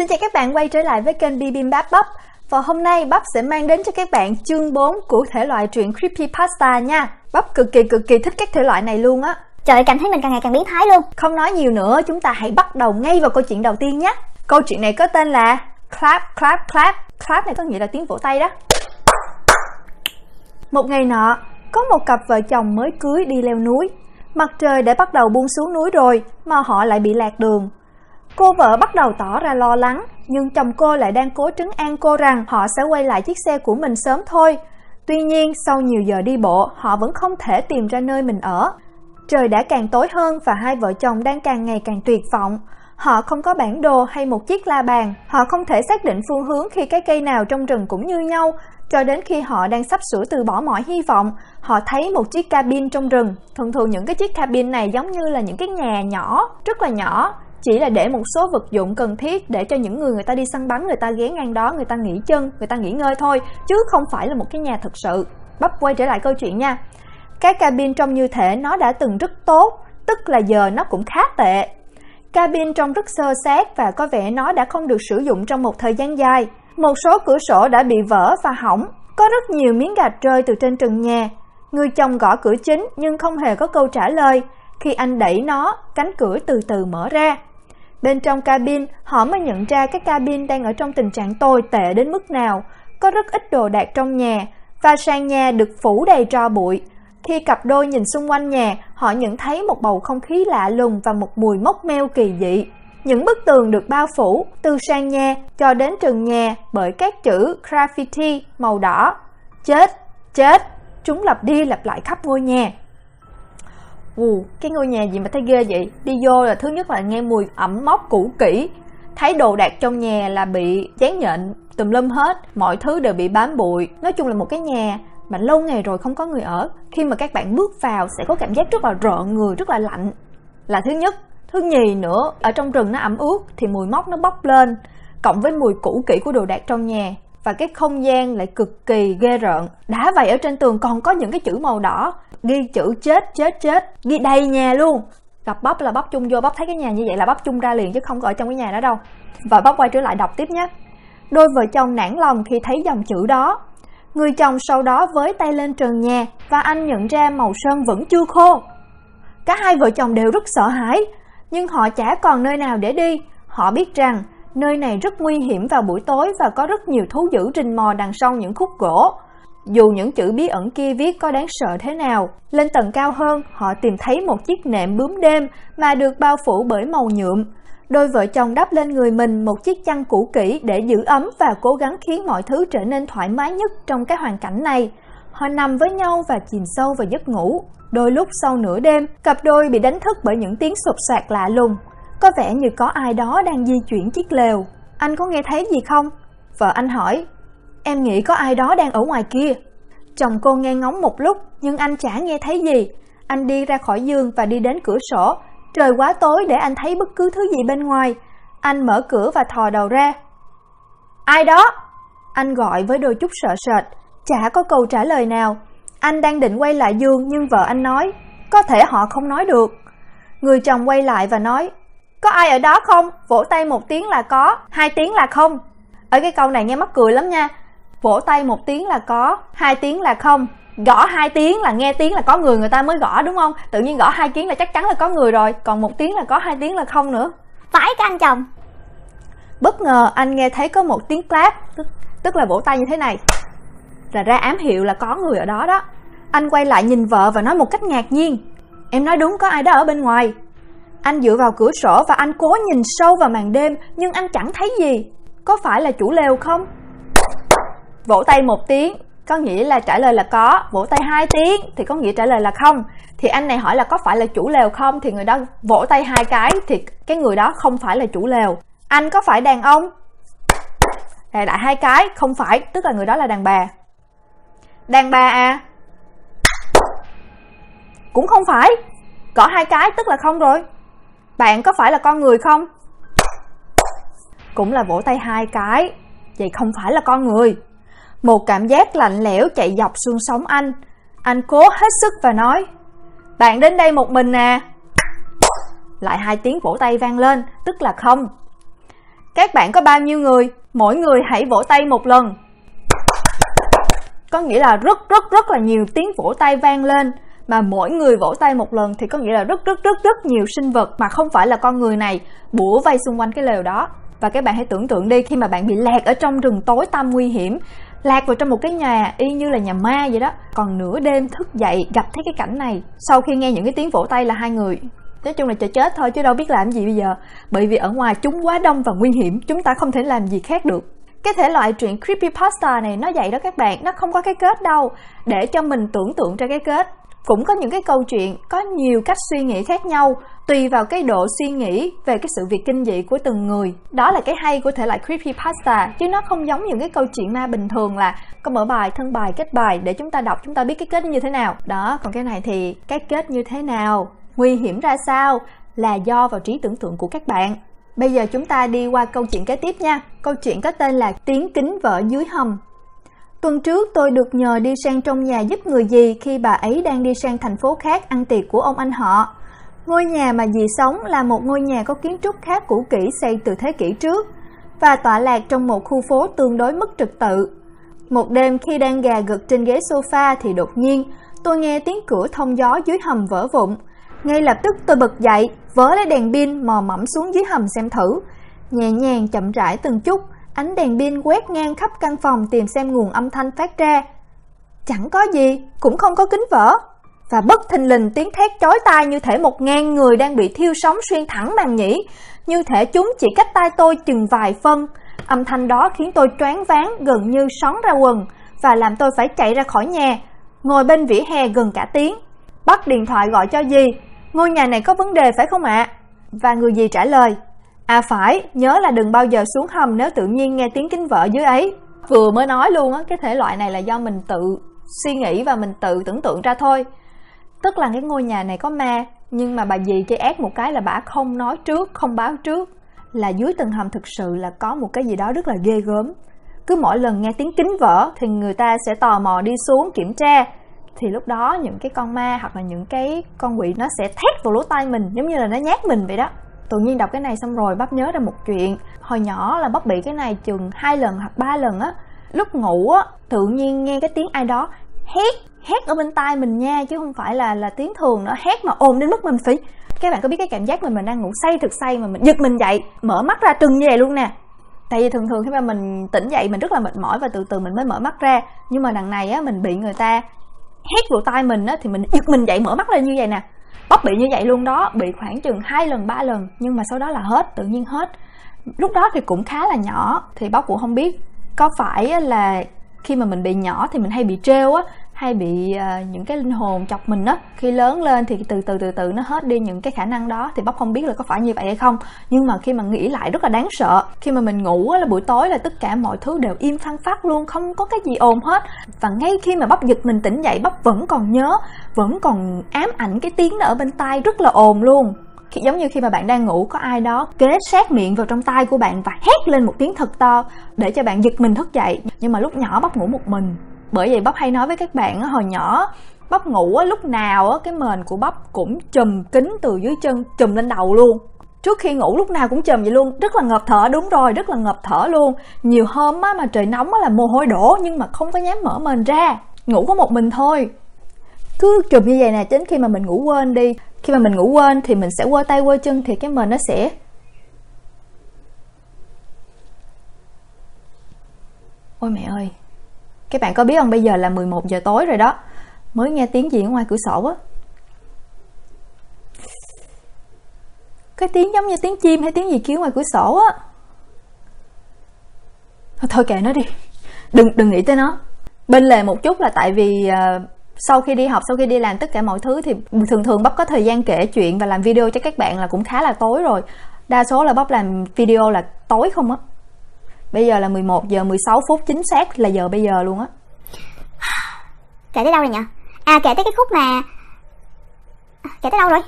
Xin chào các bạn quay trở lại với kênh Bibimbap Bắp. Và hôm nay Bắp sẽ mang đến cho các bạn chương 4 của thể loại truyện Creepypasta nha. Bắp cực kỳ thích các thể loại này luôn á. Trời ơi, cảm thấy mình càng ngày càng biến thái luôn. Không nói nhiều nữa, chúng ta hãy bắt đầu ngay vào câu chuyện đầu tiên nhé. Câu chuyện này có tên là Clap Clap Clap. Clap này có nghĩa là tiếng vỗ tay đó. Một ngày nọ, có một cặp vợ chồng mới cưới đi leo núi. Mặt trời đã bắt đầu buông xuống núi rồi mà họ lại bị lạc đường. Cô vợ bắt đầu tỏ ra lo lắng, nhưng chồng cô lại đang cố trấn an cô rằng họ sẽ quay lại chiếc xe của mình sớm thôi. Tuy nhiên, sau nhiều giờ đi bộ, họ vẫn không thể tìm ra nơi mình ở. Trời đã càng tối hơn và hai vợ chồng đang càng ngày càng tuyệt vọng. Họ không có bản đồ hay một chiếc la bàn. Họ không thể xác định phương hướng khi cái cây nào trong rừng cũng như nhau. Cho đến khi họ đang sắp sửa từ bỏ mọi hy vọng, họ thấy một chiếc cabin trong rừng. Thường những cái chiếc cabin này giống như là những cái nhà nhỏ, rất là nhỏ. Chỉ là để một số vật dụng cần thiết để cho những người ta đi săn bắn, người ta ghé ngang đó, người ta nghỉ chân, người ta nghỉ ngơi thôi, chứ không phải là một cái nhà thực sự. Bắp quay trở lại câu chuyện nha. Cái cabin trông như thể nó đã từng rất tốt, tức là giờ nó cũng khá tệ. Cabin trông rất xơ xác và có vẻ nó đã không được sử dụng trong một thời gian dài. Một số cửa sổ đã bị vỡ và hỏng, có rất nhiều miếng gạch rơi từ trên trần nhà. Người chồng gõ cửa chính nhưng không hề có câu trả lời. Khi anh đẩy nó, cánh cửa từ từ mở ra. Bên trong cabin, họ mới nhận ra cái cabin đang ở trong tình trạng tồi tệ đến mức nào. Có rất ít đồ đạc trong nhà, và sàn nhà được phủ đầy tro bụi. Khi cặp đôi nhìn xung quanh nhà, họ nhận thấy một bầu không khí lạ lùng và một mùi mốc meo kỳ dị. Những bức tường được bao phủ, từ sàn nhà cho đến trần nhà bởi các chữ graffiti màu đỏ. Chết, chúng lặp đi lặp lại khắp ngôi nhà. Cái ngôi nhà gì mà thấy ghê vậy? Đi vô là thứ nhất là nghe mùi ẩm mốc cũ kỹ, thấy đồ đạc trong nhà là bị dán nhện tùm lum hết, mọi thứ đều bị bám bụi. Nói chung là một cái nhà mà lâu ngày rồi không có người ở. Khi mà các bạn bước vào sẽ có cảm giác rất là rợn người, rất là lạnh, là thứ nhất. Thứ nhì nữa, ở trong rừng nó ẩm ướt thì mùi mốc nó bốc lên, cộng với mùi cũ kỹ của đồ đạc trong nhà, và cái không gian lại cực kỳ ghê rợn. Đã vậy ở trên tường còn có những cái chữ màu đỏ ghi chữ chết, ghi đầy nhà luôn. Gặp Bắp là Bắp chung vô, Bắp thấy cái nhà như vậy là Bắp chung ra liền chứ không có ở trong cái nhà đó đâu. Và Bắp quay trở lại đọc tiếp nhé. Đôi vợ chồng nản lòng khi thấy dòng chữ đó. Người chồng sau đó với tay lên trần nhà và anh nhận ra màu sơn vẫn chưa khô. Cả hai vợ chồng đều rất sợ hãi, nhưng họ chả còn nơi nào để đi. Họ biết rằng nơi này rất nguy hiểm vào buổi tối và có rất nhiều thú dữ rình mò đằng sau những khúc gỗ. Dù những chữ bí ẩn kia viết có đáng sợ thế nào, lên tầng cao hơn, họ tìm thấy một chiếc nệm bướm đêm mà được bao phủ bởi màu nhuộm. Đôi vợ chồng đắp lên người mình một chiếc chăn cũ kỹ để giữ ấm và cố gắng khiến mọi thứ trở nên thoải mái nhất trong cái hoàn cảnh này. Họ nằm với nhau và chìm sâu vào giấc ngủ. Đôi lúc sau nửa đêm, cặp đôi bị đánh thức bởi những tiếng sột soạt lạ lùng. Có vẻ như có ai đó đang di chuyển chiếc lều. Anh có nghe thấy gì không? Vợ anh hỏi. Em nghĩ có ai đó đang ở ngoài kia. Chồng cô nghe ngóng một lúc, nhưng anh chả nghe thấy gì. Anh đi ra khỏi giường và đi đến cửa sổ. Trời quá tối để anh thấy bất cứ thứ gì bên ngoài. Anh mở cửa và thò đầu ra. Ai đó? Anh gọi với đôi chút sợ sệt. Chả có câu trả lời nào. Anh đang định quay lại giường nhưng vợ anh nói, có thể họ không nói được. Người chồng quay lại và nói, có ai ở đó không? Vỗ tay một tiếng là có, 2 tiếng là không. Ở cái câu này nghe mắc cười lắm nha. Vỗ tay 1 tiếng là có, 2 tiếng là không. Gõ 2 tiếng là nghe tiếng là có người ta mới gõ đúng không? Tự nhiên gõ 2 tiếng là chắc chắn là có người rồi. Còn 1 tiếng là có, 2 tiếng là không nữa. Phải các anh chồng. Bất ngờ anh nghe thấy có một tiếng clap, tức là vỗ tay như thế này, là ra ám hiệu là có người ở đó đó. Anh quay lại nhìn vợ và nói một cách ngạc nhiên, em nói đúng, có ai đó ở bên ngoài. Anh dựa vào cửa sổ và anh cố nhìn sâu vào màn đêm, nhưng anh chẳng thấy gì. Có phải là chủ lều không? Vỗ tay 1 tiếng có nghĩa là trả lời là có, vỗ tay 2 tiếng thì có nghĩa trả lời là không. Thì anh này hỏi là có phải là chủ lều không, thì người đó vỗ tay 2 cái thì cái người đó không phải là chủ lều. Anh có phải đàn ông? Lại 2 cái, không phải, tức là người đó là đàn bà. Đàn bà à? Cũng không phải. Gõ 2 cái tức là không rồi. Bạn có phải là con người không? Cũng là vỗ tay 2 cái. Vậy không phải là con người. Một cảm giác lạnh lẽo chạy dọc xương sống anh. Anh cố hết sức và nói, bạn đến đây một mình à? Lại 2 tiếng vỗ tay vang lên, tức là không. Các bạn có bao nhiêu người? Mỗi người hãy vỗ tay một lần. Có nghĩa là rất là nhiều tiếng vỗ tay vang lên. Mà mỗi người vỗ tay một lần thì có nghĩa là rất nhiều sinh vật mà không phải là con người này bủa vây xung quanh cái lều đó. Và các bạn hãy tưởng tượng đi, khi mà bạn bị lạc ở trong rừng tối tăm nguy hiểm, lạc vào trong một cái nhà y như là nhà ma vậy đó, còn nửa đêm thức dậy gặp thấy cái cảnh này, sau khi nghe những cái tiếng vỗ tay là hai người nói chung là chờ chết thôi chứ đâu biết làm gì bây giờ, bởi vì ở ngoài chúng quá đông và nguy hiểm, chúng ta không thể làm gì khác được. Cái thể loại truyện creepypasta này nó vậy đó các bạn, nó không có cái kết đâu, để cho mình tưởng tượng ra cái kết. Cũng có những cái câu chuyện có nhiều cách suy nghĩ khác nhau, tùy vào cái độ suy nghĩ về cái sự việc kinh dị của từng người. Đó là cái hay của thể loại creepypasta, chứ nó không giống những cái câu chuyện ma bình thường là có mở bài, thân bài, kết bài để chúng ta đọc, chúng ta biết cái kết như thế nào. Đó, còn cái này thì cái kết như thế nào, nguy hiểm ra sao là do vào trí tưởng tượng của các bạn. Bây giờ chúng ta đi qua câu chuyện kế tiếp nha. Câu chuyện có tên là Tiếng kính vỡ dưới hầm. Tuần trước tôi được nhờ đi sang trong nhà giúp người dì khi bà ấy đang đi sang thành phố khác ăn tiệc của ông anh họ. Ngôi nhà mà dì sống là một ngôi nhà có kiến trúc khá cũ kỹ, xây từ thế kỷ trước và tọa lạc trong một khu phố tương đối mất trật tự. Một đêm khi đang gà gật trên ghế sofa thì đột nhiên tôi nghe tiếng cửa thông gió dưới hầm vỡ vụn. Ngay lập tức tôi bật dậy, vớ lấy đèn pin mò mẫm xuống dưới hầm xem thử. Nhẹ nhàng chậm rãi từng chút, ánh đèn pin quét ngang khắp căn phòng tìm xem nguồn âm thanh phát ra. Chẳng có gì, cũng không có kính vỡ. Và bất thình lình tiếng thét chói tai như thể 1000 người đang bị thiêu sống xuyên thẳng màng nhĩ, như thể chúng chỉ cách tai tôi chừng vài phân. Âm thanh đó khiến tôi choáng váng gần như xón ra quần và làm tôi phải chạy ra khỏi nhà, ngồi bên vỉa hè gần cả tiếng. Bắt điện thoại gọi cho dì, ngôi nhà này có vấn đề phải không ạ? Và người dì trả lời, à phải, nhớ là đừng bao giờ xuống hầm nếu tự nhiên nghe tiếng kính vỡ dưới ấy. Vừa mới nói luôn á, cái thể loại này là do mình tự suy nghĩ và mình tự tưởng tượng ra thôi. Tức là cái ngôi nhà này có ma, nhưng mà bà dì chơi ác một cái là bả không nói trước, không báo trước, là dưới tầng hầm thực sự là có một cái gì đó rất là ghê gớm. Cứ mỗi lần nghe tiếng kính vỡ thì người ta sẽ tò mò đi xuống kiểm tra. Thì lúc đó những cái con ma hoặc là những cái con quỷ nó sẽ thét vào lỗ tai mình, giống như là nó nhát mình vậy đó. Tự nhiên đọc cái này xong rồi bắp nhớ ra một chuyện. Hồi nhỏ là bắp bị cái này chừng 2 lần hoặc 3 lần á. Lúc ngủ á, tự nhiên nghe cái tiếng ai đó hét ở bên tai mình nha, chứ không phải là tiếng thường nữa, hét mà ồn đến mức mình phải. Các bạn có biết cái cảm giác mình đang ngủ say thực say mà mình giật mình dậy, mở mắt ra trừng như vậy luôn nè. Tại vì thường khi mà mình tỉnh dậy mình rất là mệt mỏi và từ từ mình mới mở mắt ra. Nhưng mà đằng này á, mình bị người ta hét vào tai mình á, thì mình giật mình dậy mở mắt ra như vậy nè. Bắp bị như vậy luôn đó, bị khoảng chừng 2 lần 3 lần, nhưng mà sau đó là hết, tự nhiên hết. Lúc đó thì cũng khá là nhỏ, thì bắp cũng không biết có phải là khi mà mình bị nhỏ thì mình hay bị trêu á, hay bị những cái linh hồn chọc mình á. Khi lớn lên thì từ từ nó hết đi những cái khả năng đó, thì bắp không biết là có phải như vậy hay không. Nhưng mà khi mà nghĩ lại rất là đáng sợ. Khi mà mình ngủ á, là buổi tối là tất cả mọi thứ đều im phăng phắc luôn, không có cái gì ồn hết. Và ngay khi mà bắp giật mình tỉnh dậy, bắp vẫn còn nhớ, vẫn còn ám ảnh cái tiếng đó ở bên tai rất là ồn luôn. Giống như khi mà bạn đang ngủ, có ai đó kế sát miệng vào trong tai của bạn và hét lên một tiếng thật to để cho bạn giật mình thức dậy. Nhưng mà lúc nhỏ bắp ngủ một mình. Bởi vậy bắp hay nói với các bạn, hồi nhỏ bắp ngủ lúc nào cái mền của bắp cũng chùm kín từ dưới chân chùm lên đầu luôn. Trước khi ngủ lúc nào cũng chùm vậy luôn, rất là ngợp thở. Đúng rồi, rất là ngợp thở luôn. Nhiều hôm mà trời nóng là mồ hôi đổ, nhưng mà không có dám mở mền ra, ngủ có một mình thôi. Cứ chùm như vậy nè, đến khi mà mình ngủ quên đi. Khi mà mình ngủ quên thì mình sẽ quơ tay quơ chân, thì cái mền nó sẽ... Ôi mẹ ơi, các bạn có biết không, bây giờ là 11 giờ tối rồi đó, mới nghe tiếng gì ở ngoài cửa sổ á. Cái tiếng giống như tiếng chim hay tiếng gì kêu ngoài cửa sổ á. Thôi kệ nó đi, đừng nghĩ tới nó. Bên lề một chút là tại vì sau khi đi học, sau khi đi làm tất cả mọi thứ thì thường bắp có thời gian kể chuyện và làm video cho các bạn là cũng khá là tối rồi. Đa số là bắp làm video là tối không á. Bây giờ là 11 giờ 16 phút chính xác là giờ bây giờ luôn á. Kể tới đâu rồi nhỉ? À, kể tới cái khúc mà... Kể tới đâu rồi?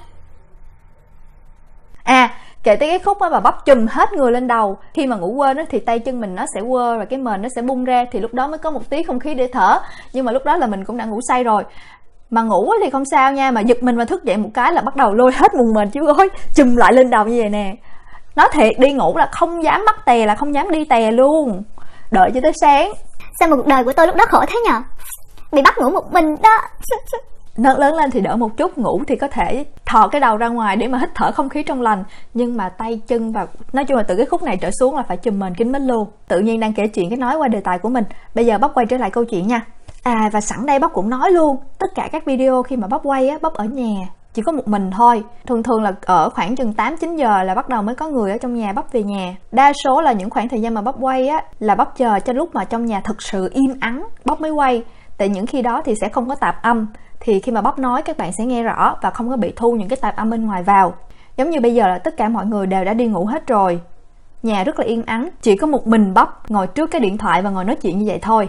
À, kể tới cái khúc mà bắp chùm hết người lên đầu. Khi mà ngủ quên thì tay chân mình nó sẽ quơ và cái mền nó sẽ bung ra, thì lúc đó mới có một tí không khí để thở. Nhưng mà lúc đó là mình cũng đã ngủ say rồi. Mà ngủ thì không sao nha, mà giật mình mà thức dậy một cái là bắt đầu lôi hết mùng mền chiếu gối chùm lại lên đầu như vậy nè. Nói thiệt, đi ngủ là không dám bắt tè, là không dám đi tè luôn, đợi cho tới sáng. Sao mà cuộc đời của tôi lúc đó khổ thế nhờ, bị bắt ngủ một mình đó. Lớn lên thì đỡ một chút, ngủ thì có thể thò cái đầu ra ngoài để mà hít thở không khí trong lành, nhưng mà tay chân và nói chung là từ cái khúc này trở xuống là phải chùm mền kín mít luôn. Tự nhiên đang kể chuyện cái nói qua đề tài của mình, bây giờ Bắp quay trở lại câu chuyện nha. Và sẵn đây Bắp cũng nói luôn, tất cả các video khi mà Bắp quay á, Bắp ở nhà chỉ có một mình thôi. Thường là ở khoảng chừng 8-9 giờ là bắt đầu mới có người ở trong nhà Bắp về nhà. Đa số là những khoảng thời gian mà Bắp quay á là Bắp chờ cho lúc mà trong nhà thực sự im ắng Bắp mới quay. Tại những khi đó thì sẽ không có tạp âm, thì khi mà Bắp nói các bạn sẽ nghe rõ và không có bị thu những cái tạp âm bên ngoài vào. Giống như bây giờ là tất cả mọi người đều đã đi ngủ hết rồi, nhà rất là yên ắng, chỉ có một mình Bắp ngồi trước cái điện thoại và ngồi nói chuyện như vậy thôi.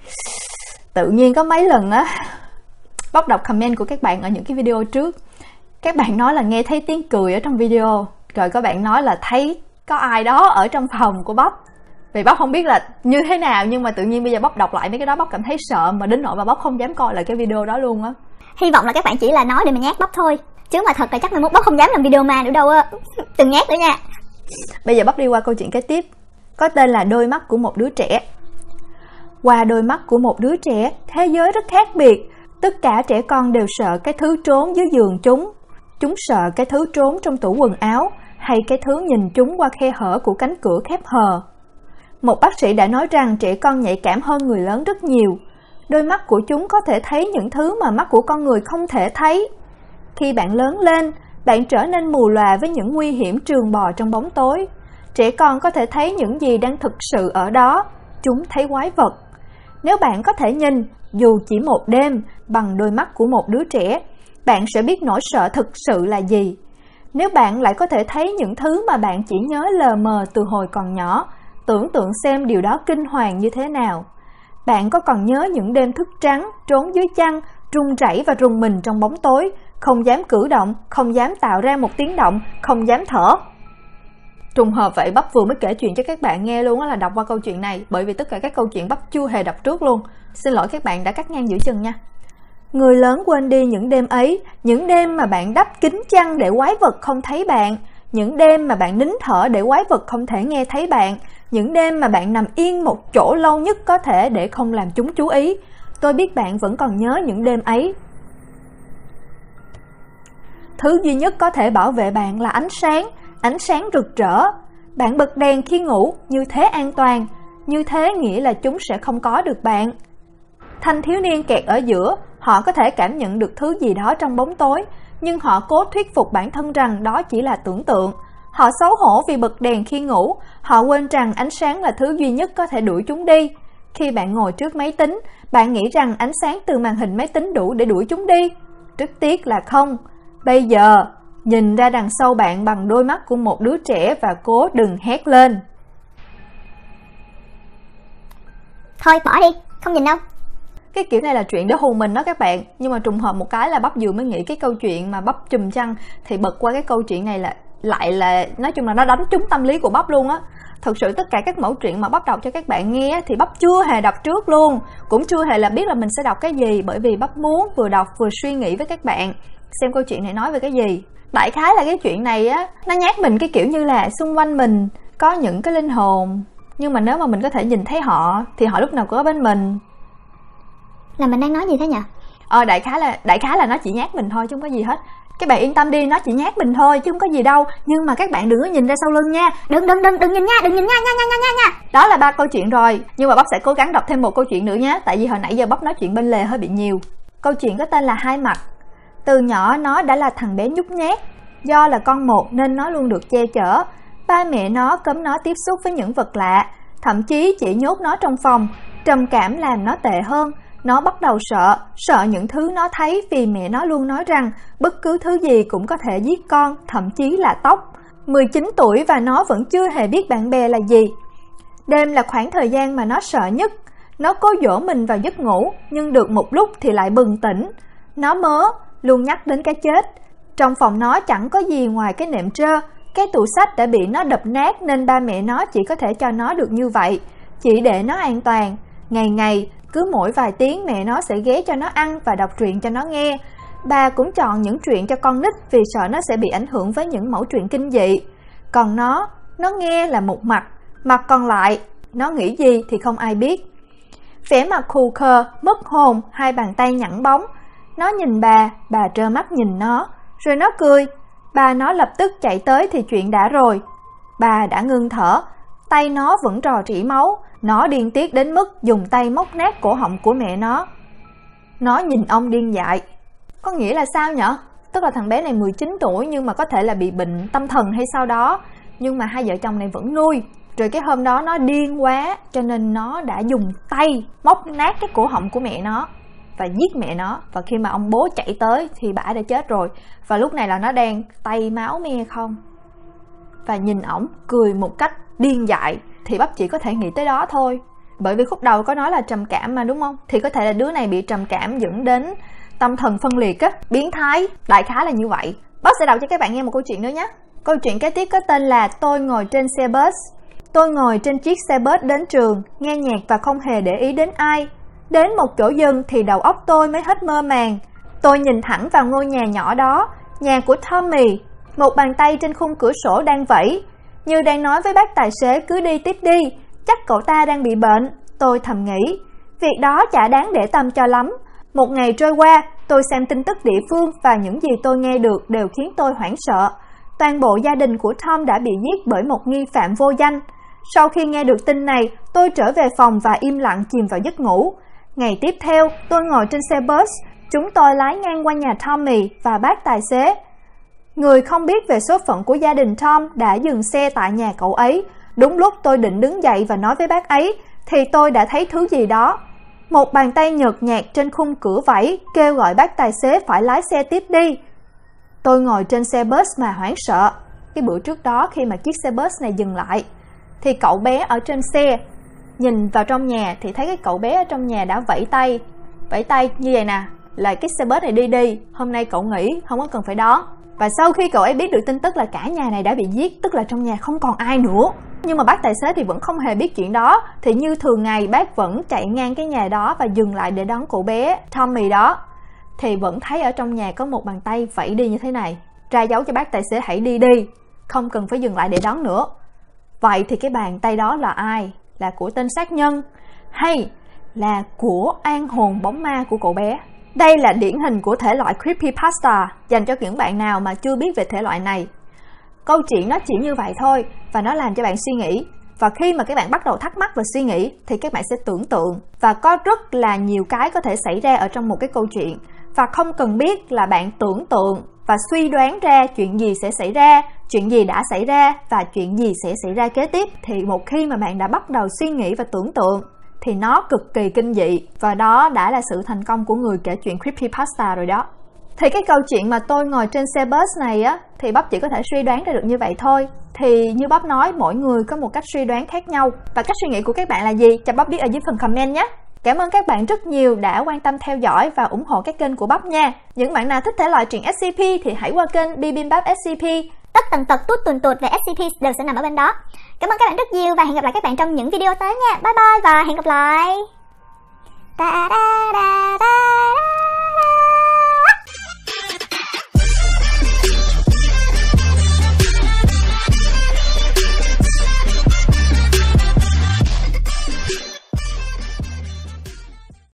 Tự nhiên có mấy lần á, Bắp đọc comment của các bạn ở những cái video trước, các bạn nói là nghe thấy tiếng cười ở trong video, rồi các bạn nói là thấy có ai đó ở trong phòng của Bắp. Vì Bắp không biết là như thế nào, nhưng mà tự nhiên bây giờ Bắp đọc lại mấy cái đó Bắp cảm thấy sợ, mà đến nỗi mà Bắp không dám coi lại cái video đó luôn á. Hy vọng là các bạn chỉ là nói để mà nhát Bắp thôi, chứ mà thật là chắc là mốt Bắp không dám làm video ma nữa đâu á. Đừng nhát nữa nha. Bây giờ Bắp đi qua câu chuyện kế tiếp, có tên là Đôi mắt của một đứa trẻ. Qua đôi mắt của một đứa trẻ, thế giới rất khác biệt. Tất cả trẻ con đều sợ cái thứ trốn dưới giường chúng. Chúng sợ cái thứ trốn trong tủ quần áo, hay cái thứ nhìn chúng qua khe hở của cánh cửa khép hờ. Một bác sĩ đã nói rằng trẻ con nhạy cảm hơn người lớn rất nhiều. Đôi mắt của chúng có thể thấy những thứ mà mắt của con người không thể thấy. Khi bạn lớn lên, bạn trở nên mù lòa với những nguy hiểm trường bò trong bóng tối. Trẻ con có thể thấy những gì đang thực sự ở đó. Chúng thấy quái vật. Nếu bạn có thể nhìn, dù chỉ một đêm, bằng đôi mắt của một đứa trẻ, bạn sẽ biết nỗi sợ thực sự là gì. Nếu bạn lại có thể thấy những thứ mà bạn chỉ nhớ lờ mờ từ hồi còn nhỏ, tưởng tượng xem điều đó kinh hoàng như thế nào. Bạn có còn nhớ những đêm thức trắng, trốn dưới chăn, run rẩy và rùng mình trong bóng tối, không dám cử động, không dám tạo ra một tiếng động, không dám thở? Trùng hợp vậy, Bắp vừa mới kể chuyện cho các bạn nghe luôn á, là đọc qua câu chuyện này, bởi vì tất cả các câu chuyện Bắp chưa hề đọc trước luôn. Xin lỗi các bạn đã cắt ngang giữa chừng nha. Người lớn quên đi những đêm ấy, những đêm mà bạn đắp kín chăn để quái vật không thấy bạn, những đêm mà bạn nín thở để quái vật không thể nghe thấy bạn, những đêm mà bạn nằm yên một chỗ lâu nhất có thể để không làm chúng chú ý. Tôi biết bạn vẫn còn nhớ những đêm ấy. Thứ duy nhất có thể bảo vệ bạn là ánh sáng rực rỡ. Bạn bật đèn khi ngủ, như thế an toàn, như thế nghĩa là chúng sẽ không có được bạn. Thanh thiếu niên kẹt ở giữa, họ có thể cảm nhận được thứ gì đó trong bóng tối, nhưng họ cố thuyết phục bản thân rằng đó chỉ là tưởng tượng. Họ xấu hổ vì bật đèn khi ngủ, họ quên rằng ánh sáng là thứ duy nhất có thể đuổi chúng đi. Khi bạn ngồi trước máy tính, bạn nghĩ rằng ánh sáng từ màn hình máy tính đủ để đuổi chúng đi. Rất tiếc là không. Bây giờ, nhìn ra đằng sau bạn bằng đôi mắt của một đứa trẻ và cố đừng hét lên. Thôi bỏ đi, không nhìn đâu. Cái kiểu này là chuyện để hù mình đó các bạn. Nhưng mà trùng hợp một cái là Bắp vừa mới nghĩ cái câu chuyện mà Bắp chùm chăn, thì bật qua cái câu chuyện này lại là nói chung là nó đánh trúng tâm lý của Bắp luôn á. Thực sự tất cả các mẫu chuyện mà Bắp đọc cho các bạn nghe thì Bắp chưa hề đọc trước luôn, cũng chưa hề là biết là mình sẽ đọc cái gì, bởi vì Bắp muốn vừa đọc vừa suy nghĩ với các bạn xem câu chuyện này nói về cái gì. Đại khái là cái chuyện này á, nó nhắc mình cái kiểu như là xung quanh mình có những cái linh hồn, nhưng mà nếu mà mình có thể nhìn thấy họ thì họ lúc nào cũng ở bên mình. Là mình đang nói gì thế nhỉ? Đại khái là nó chỉ nhát mình thôi chứ không có gì hết. Các bạn yên tâm đi, nó chỉ nhát mình thôi chứ không có gì đâu. Nhưng mà các bạn đừng có nhìn ra sau lưng nha. Đừng nhìn nha. Đó là 3 câu chuyện rồi, nhưng mà Bắp sẽ cố gắng đọc thêm một câu chuyện nữa nhé. Tại vì hồi nãy giờ Bắp nói chuyện bên lề hơi bị nhiều. Câu chuyện có tên là Hai Mặt. Từ nhỏ nó đã là thằng bé nhút nhát. Do là con một nên nó luôn được che chở. Ba mẹ nó cấm nó tiếp xúc với những vật lạ, thậm chí chỉ nhốt nó trong phòng. Trầm cảm làm nó tệ hơn. Nó bắt đầu sợ những thứ nó thấy, vì mẹ nó luôn nói rằng bất cứ thứ gì cũng có thể giết con, thậm chí là tóc. 19 tuổi và nó vẫn chưa hề biết bạn bè là gì. Đêm là khoảng thời gian mà nó sợ nhất. Nó cố dỗ mình vào giấc ngủ, nhưng được một lúc thì lại bừng tỉnh. Nó mớ, luôn nhắc đến cái chết. Trong phòng nó chẳng có gì ngoài cái nệm trơ. Cái tủ sách đã bị nó đập nát nên ba mẹ nó chỉ có thể cho nó được như vậy, chỉ để nó an toàn. Ngày cứ mỗi vài tiếng mẹ nó sẽ ghé cho nó ăn và đọc truyện cho nó nghe. Bà cũng chọn những truyện cho con nít vì sợ nó sẽ bị ảnh hưởng với những mẩu truyện kinh dị. Còn nó nghe là một mặt, mặt còn lại nó nghĩ gì thì không ai biết. Vẻ mặt khù khờ, mất hồn, hai bàn tay nhẵn bóng. Nó nhìn bà trơ mắt nhìn nó, rồi nó cười. Bà nó lập tức chạy tới thì chuyện đã rồi. Bà đã ngưng thở, tay nó vẫn rò rỉ máu. Nó điên tiết đến mức dùng tay móc nát cổ họng của mẹ nó. Nó nhìn ông điên dại. Có nghĩa là sao nhở? Tức là thằng bé này 19 tuổi nhưng mà có thể là bị bệnh tâm thần hay sao đó. Nhưng mà hai vợ chồng này vẫn nuôi. Rồi cái hôm đó nó điên quá cho nên nó đã dùng tay móc nát cái cổ họng của mẹ nó và giết mẹ nó. Và khi mà ông bố chạy tới thì bả đã chết rồi. Và lúc này là nó đang tay máu me không. Và nhìn ổng cười một cách điên dại thì bắp chỉ có thể nghĩ tới đó thôi. Bởi vì khúc đầu có nói là trầm cảm mà đúng không? Thì có thể là đứa này bị trầm cảm dẫn đến tâm thần phân liệt á, biến thái, đại khái là như vậy. Bắp sẽ đọc cho các bạn nghe một câu chuyện nữa nhé. Câu chuyện kế tiếp có tên là Tôi ngồi trên xe bus. Tôi ngồi trên chiếc xe bus đến trường, nghe nhạc và không hề để ý đến ai. Đến một chỗ dừng thì đầu óc tôi mới hết mơ màng. Tôi nhìn thẳng vào ngôi nhà nhỏ đó, nhà của Tommy. Một bàn tay trên khung cửa sổ đang vẫy, như đang nói với bác tài xế cứ đi tiếp đi, chắc cậu ta đang bị bệnh. Tôi thầm nghĩ, việc đó chả đáng để tâm cho lắm. Một ngày trôi qua, tôi xem tin tức địa phương và những gì tôi nghe được đều khiến tôi hoảng sợ. Toàn bộ gia đình của Tom đã bị giết bởi một nghi phạm vô danh. Sau khi nghe được tin này, tôi trở về phòng và im lặng chìm vào giấc ngủ. Ngày tiếp theo, tôi ngồi trên xe bus. Chúng tôi lái ngang qua nhà Tommy và bác tài xế. Người không biết về số phận của gia đình Tom đã dừng xe tại nhà cậu ấy. Đúng lúc tôi định đứng dậy và nói với bác ấy, thì tôi đã thấy thứ gì đó. Một bàn tay nhợt nhạt trên khung cửa vẫy, kêu gọi bác tài xế phải lái xe tiếp đi. Tôi ngồi trên xe bus mà hoảng sợ. Cái bữa trước đó khi mà chiếc xe bus này dừng lại, thì cậu bé ở trên xe nhìn vào trong nhà thì thấy cái cậu bé ở trong nhà đã vẫy tay như vậy nè, là cái xe bus này đi, hôm nay cậu nghỉ, không có cần phải đón. Và sau khi cậu ấy biết được tin tức là cả nhà này đã bị giết, tức là trong nhà không còn ai nữa, nhưng mà bác tài xế thì vẫn không hề biết chuyện đó. Thì như thường ngày bác vẫn chạy ngang cái nhà đó và dừng lại để đón cậu bé Tommy đó. Thì vẫn thấy ở trong nhà có một bàn tay vẫy đi như thế này, ra dấu cho bác tài xế hãy đi, không cần phải dừng lại để đón nữa. Vậy thì cái bàn tay đó là ai? Là của tên sát nhân hay là của oan hồn bóng ma của cậu bé? Đây là điển hình của thể loại creepypasta dành cho những bạn nào mà chưa biết về thể loại này. Câu chuyện nó chỉ như vậy thôi và nó làm cho bạn suy nghĩ. Và khi mà các bạn bắt đầu thắc mắc và suy nghĩ thì các bạn sẽ tưởng tượng, và có rất là nhiều cái có thể xảy ra ở trong một cái câu chuyện. Và không cần biết là bạn tưởng tượng và suy đoán ra chuyện gì sẽ xảy ra, chuyện gì đã xảy ra và chuyện gì sẽ xảy ra kế tiếp. Thì một khi mà bạn đã bắt đầu suy nghĩ và tưởng tượng thì nó cực kỳ kinh dị, và đó đã là sự thành công của người kể chuyện creepypasta rồi đó. Thì cái câu chuyện mà tôi ngồi trên xe bus này á, thì Bắp chỉ có thể suy đoán ra được như vậy thôi. Thì như Bắp nói, mỗi người có một cách suy đoán khác nhau. Và cách suy nghĩ của các bạn là gì? Cho Bắp biết ở dưới phần comment nhé. Cảm ơn các bạn rất nhiều đã quan tâm theo dõi và ủng hộ các kênh của Bắp nha. Những bạn nào thích thể loại truyện SCP thì hãy qua kênh Bibimbap SCP. Tất tần tật tút tuần tuột về SCP đều sẽ nằm ở bên đó. Cảm ơn các bạn rất nhiều và hẹn gặp lại các bạn trong những video tới nha. Bye bye và hẹn gặp lại. Ta-da!